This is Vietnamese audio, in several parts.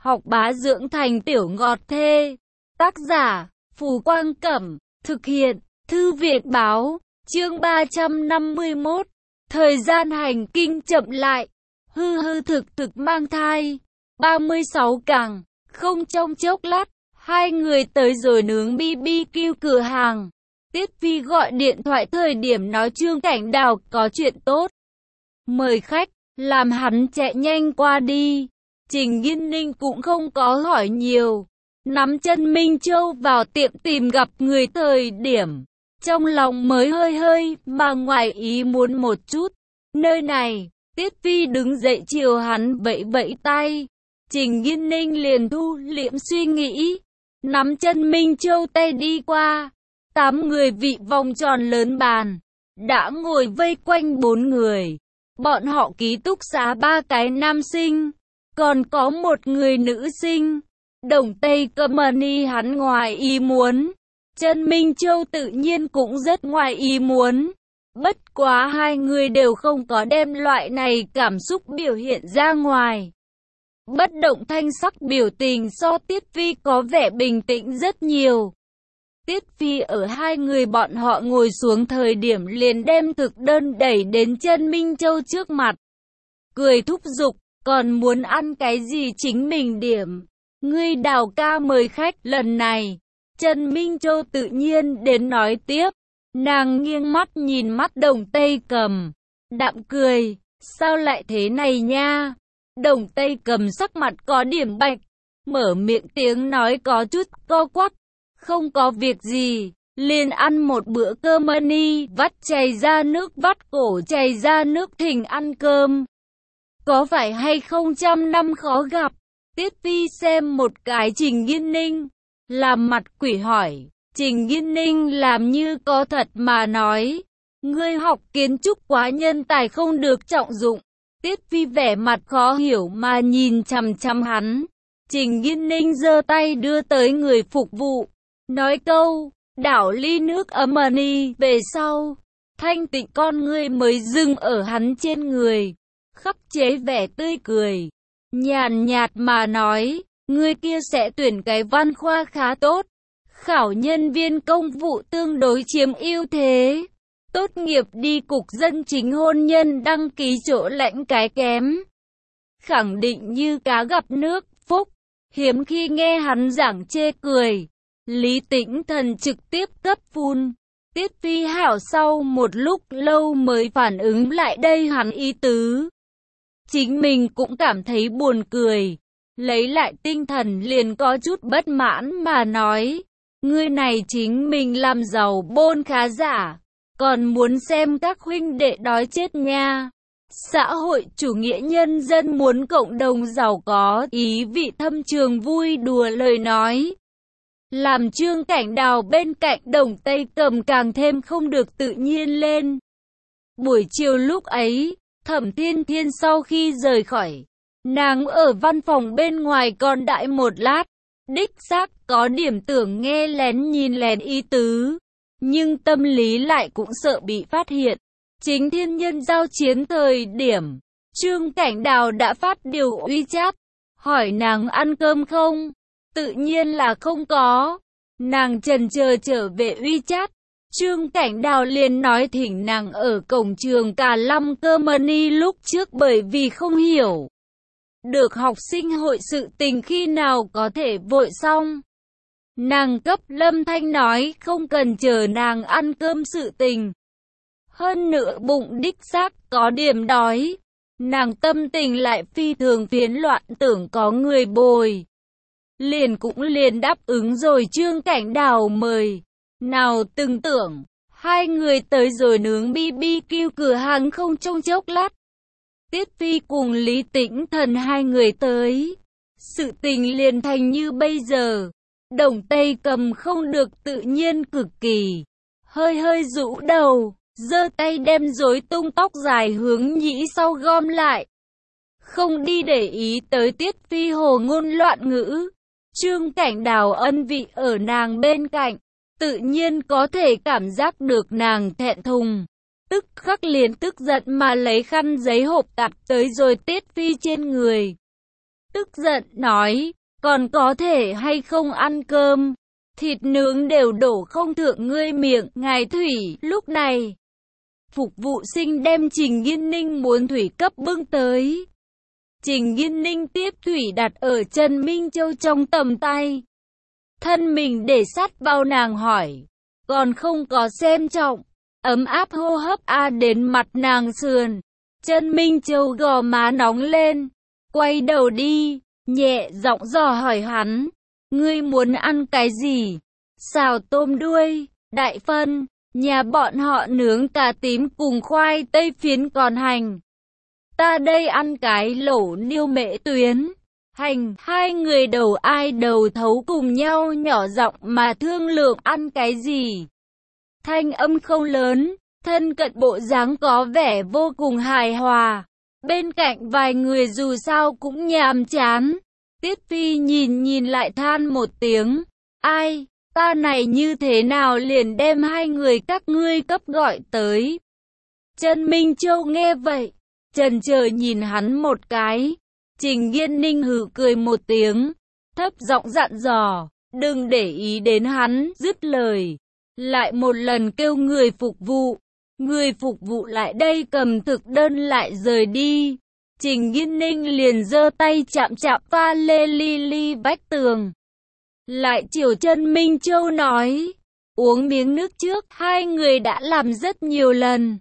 học bá dưỡng thành tiểu ngọt thê. Tác giả, Phù Quang Cẩm, thực hiện, Thư viện Báo, chương 351. Thời gian hành kinh chậm lại, thực mang thai. 36 càng, không trong chốc lát, hai người tới rồi nướng BBQ cửa hàng. Tiết Phi gọi điện thoại thời điểm nói Trương Cảnh Đào có chuyện tốt, mời khách, làm hắn chạy nhanh qua đi. Trình Nghiên Ninh cũng không có hỏi nhiều, nắm chân Minh Châu vào tiệm tìm gặp người thời điểm, trong lòng mới hơi mà ngoài ý muốn một chút. Nơi này, Tiết Phi đứng dậy chiều hắn vẫy vẫy tay. Trình Nghiên Ninh liền thu liễm suy nghĩ, nắm chân Minh Châu tay đi qua. 8 người vị vòng tròn lớn bàn, đã ngồi vây quanh 4 người. Bọn họ ký túc xá 3 cái nam sinh, còn có một người nữ sinh. Đồng Tây Company hắn ngoài ý muốn, chân Minh Châu tự nhiên cũng rất ngoài ý muốn. Bất quá hai người đều không có đem loại này cảm xúc biểu hiện ra ngoài. Bất động thanh sắc biểu tình so Tiết Phi có vẻ bình tĩnh rất nhiều. Tiết Phi ở hai người bọn họ ngồi xuống thời điểm liền đem thực đơn đẩy đến chân Minh Châu trước mặt. Cười thúc giục, còn muốn ăn cái gì chính mình điểm. Ngươi Đào ca mời khách lần này. Trần Minh Châu tự nhiên đến nói tiếp. Nàng nghiêng mắt nhìn mắt Đồng Tây Cầm, đạm cười, sao lại thế này nha. Đồng Tây Cầm sắc mặt có điểm bạch, mở miệng tiếng nói có chút co quắp. Không có việc gì, liền ăn một bữa cơm mani, vắt chảy ra nước, vắt cổ chảy ra nước thỉnh ăn cơm. Có phải hay không trăm năm khó gặp? Tiết Phi xem một cái Trình Nghiên Ninh, làm mặt quỷ hỏi. Trình Nghiên Ninh làm như có thật mà nói, ngươi học kiến trúc quá nhân tài không được trọng dụng. Tiết Phi vẻ mặt khó hiểu mà nhìn chằm chằm hắn. Trình Nghiên Ninh giơ tay đưa tới người phục vụ, nói câu, đảo ly nước ấm mani. Về sau, thanh tịnh con ngươi mới dừng ở hắn trên người, khắc chế vẻ tươi cười, nhàn nhạt mà nói, ngươi kia sẽ tuyển cái văn khoa khá tốt, khảo nhân viên công vụ tương đối chiếm ưu thế, tốt nghiệp đi cục dân chính hôn nhân đăng ký chỗ lãnh cái kém. Khẳng định như cá gặp nước, phúc. Hiếm khi nghe hắn giảng chê cười, Lý Tĩnh Thần trực tiếp cấp phun. Tiết Phi hảo sau một lúc lâu mới phản ứng lại đây hắn ý tứ. Chính mình cũng cảm thấy buồn cười, lấy lại tinh thần liền có chút bất mãn mà nói, ngươi này chính mình làm giàu bôn khá giả, còn muốn xem các huynh đệ đói chết nha. Xã hội chủ nghĩa nhân dân muốn cộng đồng giàu có, ý vị thâm trường vui đùa lời nói, làm Trương Cảnh Đào bên cạnh Đồng Tây Cầm càng thêm không được tự nhiên lên. Buổi chiều lúc ấy, Thẩm Thiên Thiên sau khi rời khỏi, nàng ở văn phòng bên ngoài còn đãi một lát, đích xác có điểm tưởng nghe lén nhìn lén ý tứ, nhưng tâm lý lại cũng sợ bị phát hiện. Chính thiên nhân giao chiến thời điểm, Trương Cảnh Đào đã phát điều WeChat, hỏi nàng ăn cơm không? Tự nhiên là không có. Nàng chần chờ trở về WeChat, Trương Cảnh Đào liền nói thỉnh nàng ở cổng trường Cà Lâm Company lúc trước bởi vì không hiểu được học sinh hội sự tình khi nào có thể vội xong. Nàng cấp Lâm Thanh nói không cần chờ nàng ăn cơm sự tình. Hơn nữa bụng đích xác có điểm đói. Nàng tâm tình lại phi thường phiến loạn tưởng có người bồi. Liền đáp ứng rồi Trương Cảnh Đào mời. Nào từng tưởng, hai người tới rồi nướng BBQ cửa hàng không trong chốc lát. Tiết Phi cùng Lý Tĩnh Thần hai người tới. Sự tình liền thành như bây giờ. Đồng Tây Cầm không được tự nhiên cực kỳ. Hơi rũ đầu, giơ tay đem rối tung tóc dài hướng nhĩ sau gom lại. Không đi để ý tới Tiết Phi hồ ngôn loạn ngữ. Trương Cảnh Đào ân vị ở nàng bên cạnh, tự nhiên có thể cảm giác được nàng thẹn thùng. Tức khắc liền tức giận mà lấy khăn giấy hộp tạp tới rồi Tiết Phi trên người. tức giận nói, còn có thể hay không ăn cơm, thịt nướng đều đổ không thượng ngươi miệng, ngài thủy. Lúc này, phục vụ sinh đem Trình Nghiên Ninh muốn thủy cấp bưng tới. Trình Nghiên Ninh tiếp thủy đặt ở Trần Minh Châu trong tầm tay. Thân mình để sát vào nàng hỏi, còn không có xem trọng, ấm áp hô hấp đến mặt nàng sườn. Trần Minh Châu gò má nóng lên, quay đầu đi, nhẹ giọng dò hỏi hắn, ngươi muốn ăn cái gì? Xào tôm đuôi, đại phân, nhà bọn họ nướng cà tím cùng khoai tây phiến còn hành. Ta đây ăn cái lẩu niêu mễ tuyến, hành. Hai người đầu ai đầu thấu cùng nhau nhỏ giọng mà thương lượng ăn cái gì. Thanh âm không lớn, thân cận bộ dáng có vẻ vô cùng hài hòa. Bên cạnh vài người dù sao cũng nhàm chán. Tiết Phi nhìn lại than một tiếng, ai, ta này như thế nào liền đem hai người các ngươi cấp gọi tới. Trần Minh Châu nghe vậy, chần chờ nhìn hắn một cái. Trình Nghiên Ninh hừ cười một tiếng, thấp giọng dặn dò, đừng để ý đến hắn. Dứt lời, lại một lần kêu người phục vụ. Người phục vụ lại đây cầm thực đơn lại rời đi. Trình Nghiên Ninh liền giơ tay chạm chạm pha lê ly vách tường. Lại chiều Trần Minh Châu nói, uống miếng nước trước. Hai người đã làm rất nhiều lần.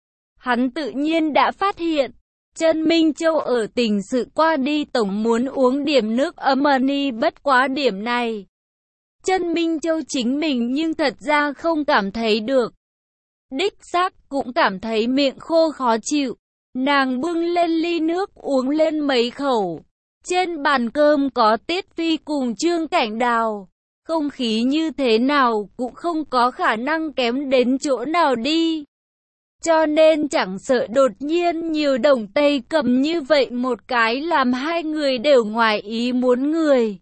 Hắn tự nhiên đã phát hiện, Trần Minh Châu ở tình sự qua đi tổng muốn uống điểm nước ấm ni, bất quá điểm này. Trần Minh Châu chính mình nhưng thật ra không cảm thấy được. Đích xác cũng cảm thấy miệng khô khó chịu. Nàng bưng lên ly nước uống lên mấy khẩu. Trên bàn cơm có Tiết Phi cùng Trương Cảnh Đào. Không khí như thế nào cũng không có khả năng kém đến chỗ nào đi. Cho nên chẳng sợ đột nhiên nhiều đồng Tây cầm như vậy một cái làm hai người đều ngoài ý muốn người.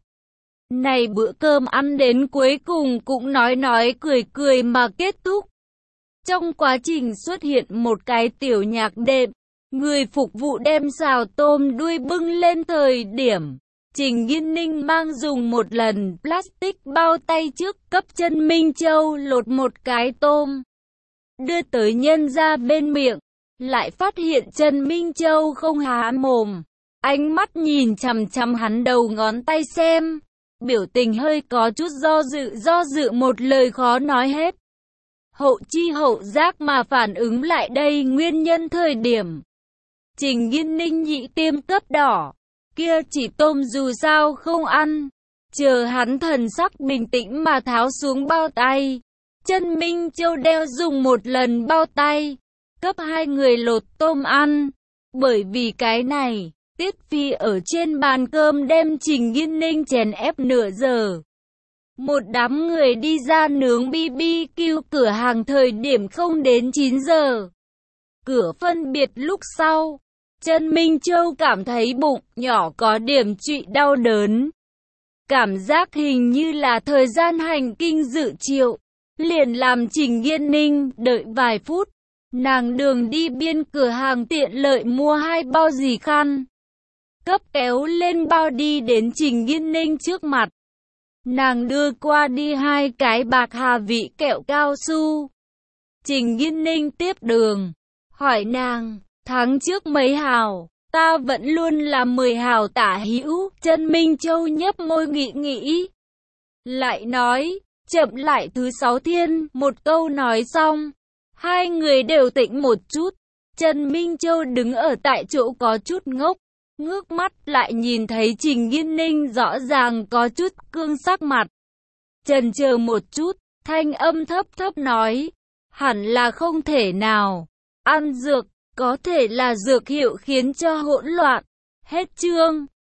Này bữa cơm ăn đến cuối cùng cũng nói cười mà kết thúc. Trong quá trình xuất hiện một cái tiểu nhạc đệm, người phục vụ đem xào tôm đuôi bưng lên thời điểm. Trình Nghiên Ninh mang dùng một lần plastic bao tay trước cấp Trần Minh Châu lột một cái tôm. Đưa tới nhân ra bên miệng, lại phát hiện Trần Minh Châu không há mồm. Ánh mắt nhìn chằm chằm hắn đầu ngón tay xem, biểu tình hơi có chút do dự một lời khó nói hết. Hậu chi hậu giác mà phản ứng lại đây nguyên nhân thời điểm. Trình Nghiên Ninh nhị tiêm cấp đỏ, kia chỉ tôm dù sao không ăn. Chờ hắn thần sắc bình tĩnh mà tháo xuống bao tay. Trần Minh Châu đeo dùng một lần bao tay, cấp hai người lột tôm ăn. Bởi vì cái này, Tiết Phi ở trên bàn cơm đem Trình Nghiên Ninh chèn ép nửa giờ. Một đám người đi ra nướng BBQ cửa hàng thời điểm không đến 9 giờ. Cửa phân biệt lúc sau, Trần Minh Châu cảm thấy bụng nhỏ có điểm trụy đau đớn. Cảm giác hình như là thời gian hành kinh dự triệu. Liền làm Trình Nghiên Ninh đợi vài phút. Nàng đường đi biên cửa hàng tiện lợi mua 2 bao dì khăn. Cấp kéo lên bao đi đến Trình Nghiên Ninh trước mặt. Nàng đưa qua đi 2 cái bạc hà vị kẹo cao su. Trình Nghiên Ninh tiếp đường, hỏi nàng, tháng trước mấy hào, ta vẫn luôn là 10 hào tả hữu. Trần Minh Châu nhấp môi nghĩ. Lại nói, chậm lại thứ 6 thiên. Một câu nói xong, hai người đều tỉnh một chút. Trần Minh Châu đứng ở tại chỗ có chút ngốc, ngước mắt lại nhìn thấy Trình Nghiên Ninh rõ ràng có chút cương sắc mặt. Chần chờ một chút, thanh âm thấp nói, hẳn là không thể nào. Ăn dược, có thể là dược hiệu khiến cho hỗn loạn. Hết chương.